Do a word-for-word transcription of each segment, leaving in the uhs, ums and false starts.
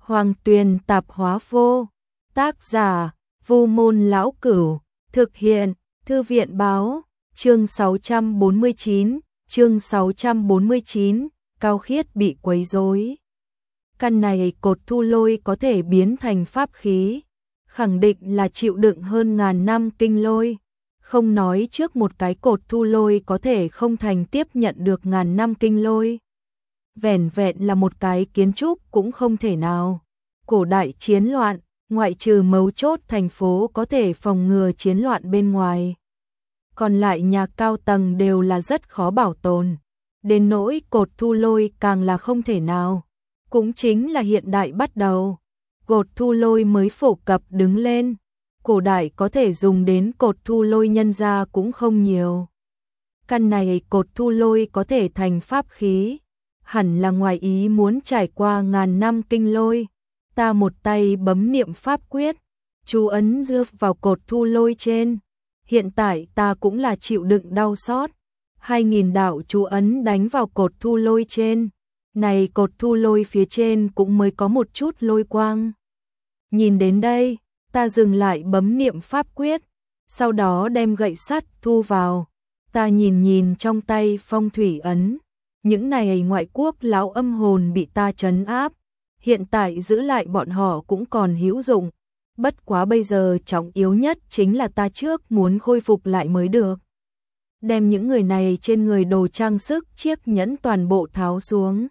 Hoàng Tuyền Tạp Hóa Vô. Tác giả: Vu Môn Lão Cửu. Thực hiện: Thư viện Báo. Chương sáu trăm bốn mươi chín. Chương sáu trăm bốn mươi chín. Cao Khiết bị quấy rối. Căn này cột thu lôi có thể biến thành pháp khí, khẳng định là chịu đựng hơn ngàn năm kinh lôi. Không nói trước một cái cột thu lôi có thể không thành tiếp nhận được ngàn năm kinh lôi. Vẻn vẹn là một cái kiến trúc cũng không thể nào. Cổ đại chiến loạn, ngoại trừ mấu chốt thành phố có thể phòng ngừa chiến loạn bên ngoài, còn lại nhà cao tầng đều là rất khó bảo tồn. Đến nỗi cột thu lôi càng là không thể nào. Cũng chính là hiện đại bắt đầu, cột thu lôi mới phổ cập đứng lên. Cổ đại có thể dùng đến cột thu lôi nhân ra cũng không nhiều. Căn này cột thu lôi có thể thành pháp khí, hẳn là ngoài ý muốn trải qua ngàn năm kinh lôi. Ta một tay bấm niệm pháp quyết, chú ấn dược vào cột thu lôi trên. Hiện tại ta cũng là chịu đựng đau xót. Hai nghìn đạo chú ấn đánh vào cột thu lôi trên. Này cột thu lôi phía trên cũng mới có một chút lôi quang. Nhìn đến đây, ta dừng lại bấm niệm pháp quyết, sau đó đem gậy sắt thu vào. Ta nhìn nhìn trong tay phong thủy ấn, những này ngoại quốc lão âm hồn bị ta trấn áp, hiện tại giữ lại bọn họ cũng còn hữu dụng. Bất quá bây giờ trọng yếu nhất chính là ta trước muốn khôi phục lại mới được. Đem những người này trên người đồ trang sức chiếc nhẫn toàn bộ tháo xuống.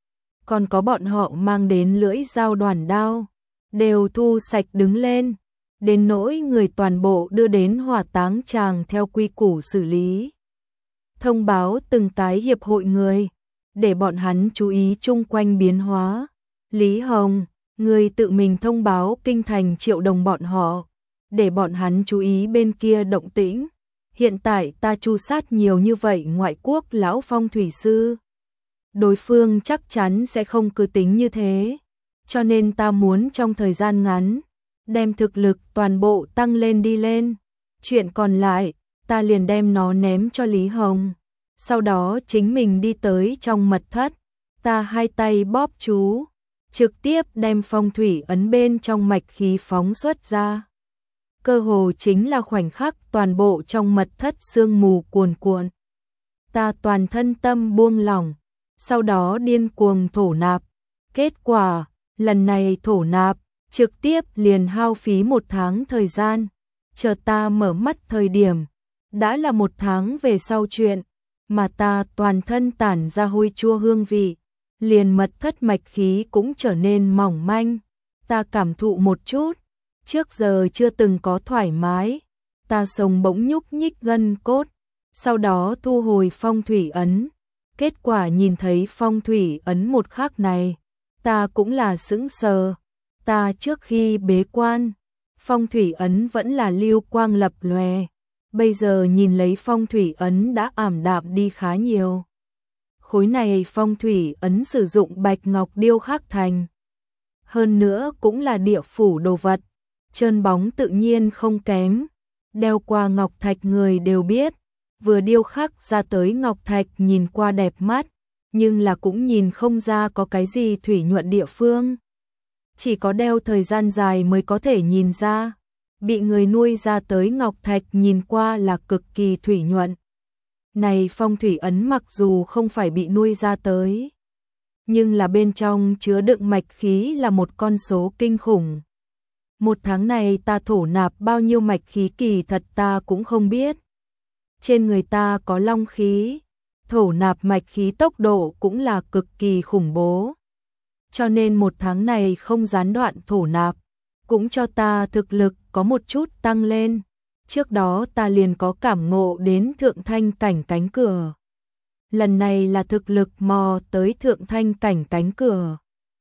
Còn có bọn họ mang đến lưỡi dao đoản đao, đều thu sạch đứng lên. Đến nỗi người toàn bộ đưa đến hỏa táng tràng theo quy củ xử lý. Thông báo từng cái hiệp hội người, để bọn hắn chú ý chung quanh biến hóa. Lý Hồng, người tự mình thông báo kinh thành Triệu Đồng bọn họ, để bọn hắn chú ý bên kia động tĩnh. Hiện tại ta chu sát nhiều như vậy ngoại quốc lão phong thủy sư, đối phương chắc chắn sẽ không cứ tính như thế, cho nên ta muốn trong thời gian ngắn đem thực lực toàn bộ tăng lên đi lên. Chuyện còn lại ta liền đem nó ném cho Lý Hồng, sau đó chính mình đi tới trong mật thất. Ta hai tay bóp chú, trực tiếp đem phong thủy ấn bên trong mạch khí phóng xuất ra. Cơ hồ chính là khoảnh khắc toàn bộ trong mật thất sương mù cuồn cuộn. Ta toàn thân tâm buông lỏng, sau đó điên cuồng thổ nạp. Kết quả, lần này thổ nạp, trực tiếp liền hao phí một tháng thời gian. Chờ ta mở mắt thời điểm, đã là một tháng về sau chuyện, mà ta toàn thân tản ra hôi chua hương vị. Liền mật thất mạch khí cũng trở nên mỏng manh. Ta cảm thụ một chút, trước giờ chưa từng có thoải mái. Ta sống bỗng nhúc nhích gân cốt, sau đó thu hồi phong thủy ấn. Kết quả nhìn thấy phong thủy ấn một khắc này, ta cũng là sững sờ. Ta trước khi bế quan, phong thủy ấn vẫn là lưu quang lập lòe. Bây giờ nhìn lấy phong thủy ấn đã ảm đạm đi khá nhiều. Khối này phong thủy ấn sử dụng bạch ngọc điêu khắc thành. Hơn nữa cũng là địa phủ đồ vật, trơn bóng tự nhiên không kém. Đeo qua ngọc thạch người đều biết, vừa điêu khắc ra tới ngọc thạch nhìn qua đẹp mắt, nhưng là cũng nhìn không ra có cái gì thủy nhuận địa phương. Chỉ có đeo thời gian dài mới có thể nhìn ra, bị người nuôi ra tới ngọc thạch nhìn qua là cực kỳ thủy nhuận. Này phong thủy ấn mặc dù không phải bị nuôi ra tới, nhưng là bên trong chứa đựng mạch khí là một con số kinh khủng. Một tháng này ta thổ nạp bao nhiêu mạch khí kỳ thật ta cũng không biết. Trên người ta có long khí, thổ nạp mạch khí tốc độ cũng là cực kỳ khủng bố. Cho nên một tháng này không gián đoạn thổ nạp, cũng cho ta thực lực có một chút tăng lên. Trước đó ta liền có cảm ngộ đến thượng thanh cảnh cánh cửa. Lần này là thực lực mò tới thượng thanh cảnh cánh cửa.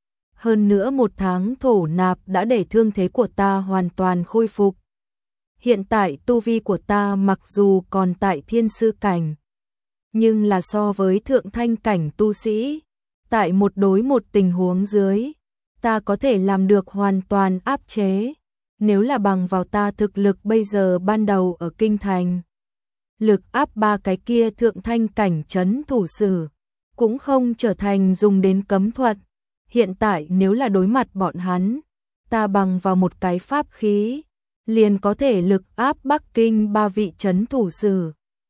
Hơn nữa một tháng thổ nạp đã để thương thế của ta hoàn toàn khôi phục. Hiện tại tu vi của ta mặc dù còn tại thiên sư cảnh, nhưng là so với thượng thanh cảnh tu sĩ, tại một đối một tình huống dưới, ta có thể làm được hoàn toàn áp chế. Nếu là bằng vào ta thực lực bây giờ ban đầu ở kinh thành, lực áp ba cái kia thượng thanh cảnh trấn thủ sử, cũng không trở thành dùng đến cấm thuật. Hiện tại nếu là đối mặt bọn hắn, ta bằng vào một cái pháp khí, liền có thể lực áp Bắc Kinh ba vị trấn thủ sử.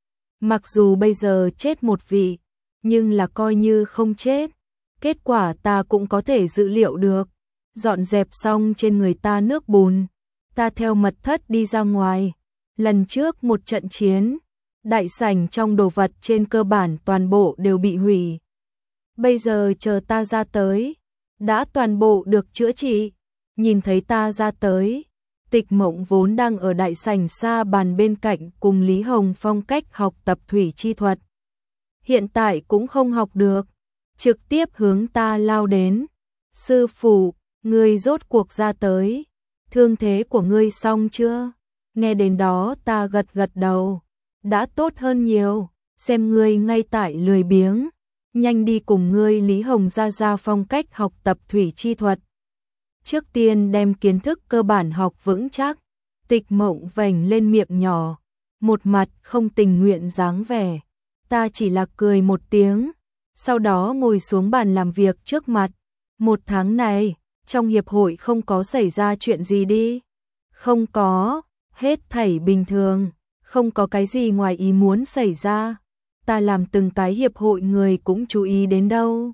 Mặc dù bây giờ chết một vị, nhưng là coi như không chết. Kết quả ta cũng có thể dự liệu được. Dọn dẹp xong trên người ta nước bùn, ta theo mật thất đi ra ngoài. Lần trước một trận chiến, đại sảnh trong đồ vật trên cơ bản toàn bộ đều bị hủy. Bây giờ chờ ta ra tới, đã toàn bộ được chữa trị. Nhìn thấy ta ra tới, Tịch Mộng vốn đang ở đại sảnh xa bàn bên cạnh cùng Lý Hồng Phong cách học tập thủy chi thuật. Hiện tại cũng không học được, trực tiếp hướng ta lao đến. Sư phụ, ngươi rốt cuộc ra tới, thương thế của ngươi xong chưa? Nghe đến đó ta gật gật đầu, đã tốt hơn nhiều, xem ngươi ngay tại lười biếng, nhanh đi cùng ngươi Lý Hồng ra ra phong cách học tập thủy chi thuật. Trước tiên đem kiến thức cơ bản học vững chắc. Tịch Mộng vành lên miệng nhỏ, một mặt không tình nguyện dáng vẻ. Ta chỉ là cười một tiếng, sau đó ngồi xuống bàn làm việc trước mặt. Một tháng này, trong hiệp hội không có xảy ra chuyện gì đi. Không có, hết thảy bình thường, không có cái gì ngoài ý muốn xảy ra. Ta làm từng cái hiệp hội người cũng chú ý đến đâu.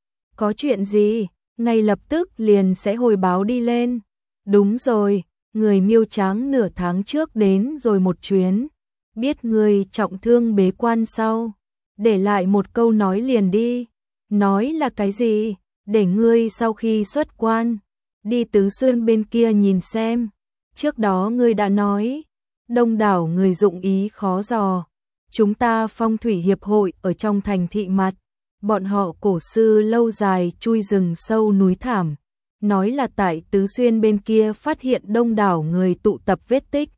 Có chuyện gì, ngay lập tức liền sẽ hồi báo đi lên. Đúng rồi, người Miêu Tráng nửa tháng trước đến rồi một chuyến. Biết người trọng thương bế quan sau, để lại một câu nói liền đi. Nói là cái gì? Để ngươi sau khi xuất quan, đi Tứ Xuyên bên kia nhìn xem. Trước đó ngươi đã nói, đông đảo người dụng ý khó dò. Chúng ta phong thủy hiệp hội ở trong thành thị mặt, bọn họ cổ sư lâu dài chui rừng sâu núi thảm. Nói là tại Tứ Xuyên bên kia phát hiện đông đảo người tụ tập vết tích.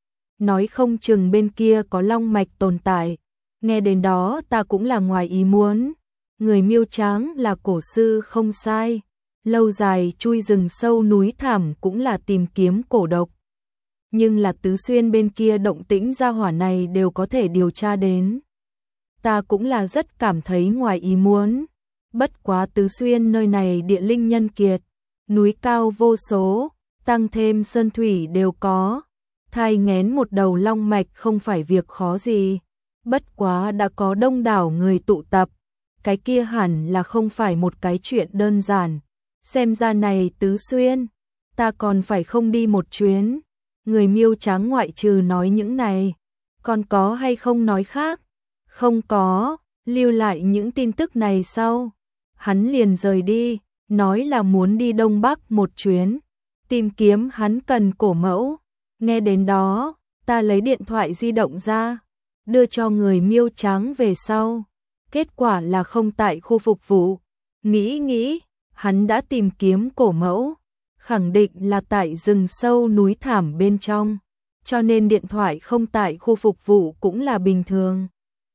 Nói không chừng bên kia có long mạch tồn tại. Nghe đến đó ta cũng là ngoài ý muốn. Người Miêu Tráng là cổ sư không sai. Lâu dài chui rừng sâu núi thảm cũng là tìm kiếm cổ độc. Nhưng là Tứ Xuyên bên kia động tĩnh gia hỏa này đều có thể điều tra đến. Ta cũng là rất cảm thấy ngoài ý muốn. Bất quá Tứ Xuyên nơi này địa linh nhân kiệt, núi cao vô số, tăng thêm sơn thủy đều có. Thai nghén một đầu long mạch không phải việc khó gì. Bất quá đã có đông đảo người tụ tập, cái kia hẳn là không phải một cái chuyện đơn giản. Xem ra này Tứ Xuyên, ta còn phải không đi một chuyến. Người Miêu Tráng ngoại trừ nói những này, còn có hay không nói khác? Không có, lưu lại những tin tức này sau. Hắn liền rời đi, nói là muốn đi Đông Bắc một chuyến, tìm kiếm hắn cần cổ mẫu. Nghe đến đó, ta lấy điện thoại di động ra, đưa cho người Miêu Tráng về sau. Kết quả là không tại khu phục vụ. Nghĩ nghĩ, hắn đã tìm kiếm cổ mẫu, khẳng định là tại rừng sâu núi thảm bên trong, cho nên điện thoại không tại khu phục vụ cũng là bình thường.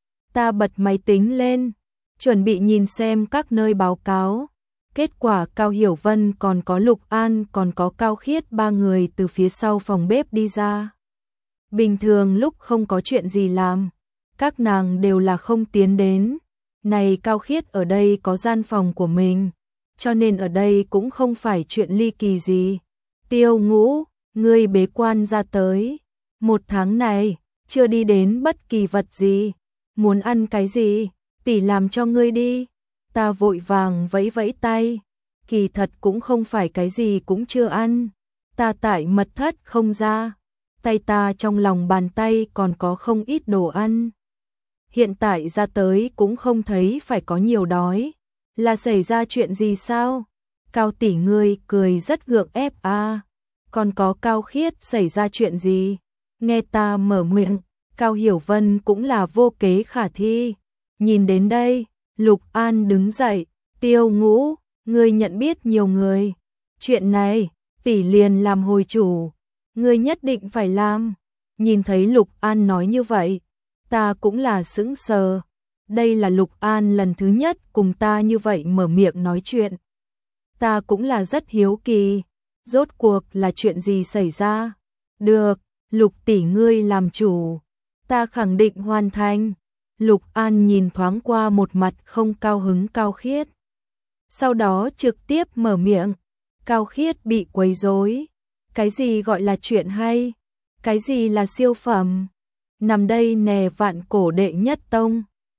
Ta bật máy tính lên, chuẩn bị nhìn xem các nơi báo cáo. Kết quả Cao Hiểu Vân còn có Lục An còn có Cao Khiết ba người từ phía sau phòng bếp đi ra. Bình thường lúc không có chuyện gì làm, các nàng đều là không tiến đến. Này Cao Khiết ở đây có gian phòng của mình, cho nên ở đây cũng không phải chuyện ly kỳ gì. Tiêu Ngũ, ngươi bế quan ra tới, một tháng này, chưa đi đến bất kỳ vật gì. Muốn ăn cái gì, tỷ làm cho ngươi đi. Ta vội vàng vẫy vẫy tay, kỳ thật cũng không phải cái gì cũng chưa ăn. Ta tại mật thất không ra, tay ta trong lòng bàn tay còn có không ít đồ ăn. Hiện tại ra tới cũng không thấy phải có nhiều đói. Là xảy ra chuyện gì sao? Cao tỷ ngươi cười rất gượng ép a. À. Còn có Cao Khiết xảy ra chuyện gì? Nghe ta mở miệng, Cao Hiểu Vân cũng là vô kế khả thi. Nhìn đến đây, Lục An đứng dậy, Tiêu Ngũ, ngươi nhận biết nhiều người. Chuyện này, tỷ liền làm hồi chủ, ngươi nhất định phải làm. Nhìn thấy Lục An nói như vậy, ta cũng là sững sờ. Đây là Lục An lần thứ nhất cùng ta như vậy mở miệng nói chuyện. Ta cũng là rất hiếu kỳ, rốt cuộc là chuyện gì xảy ra. Được, Lục tỷ ngươi làm chủ, ta khẳng định hoàn thành. Lục An nhìn thoáng qua một mặt không cao hứng Cao Khiết. sau đó trực tiếp mở miệng. Cao Khiết bị quấy rối. Cái gì gọi là chuyện hay? Cái gì là siêu phẩm? Nằm đây nè, vạn cổ đệ nhất tông.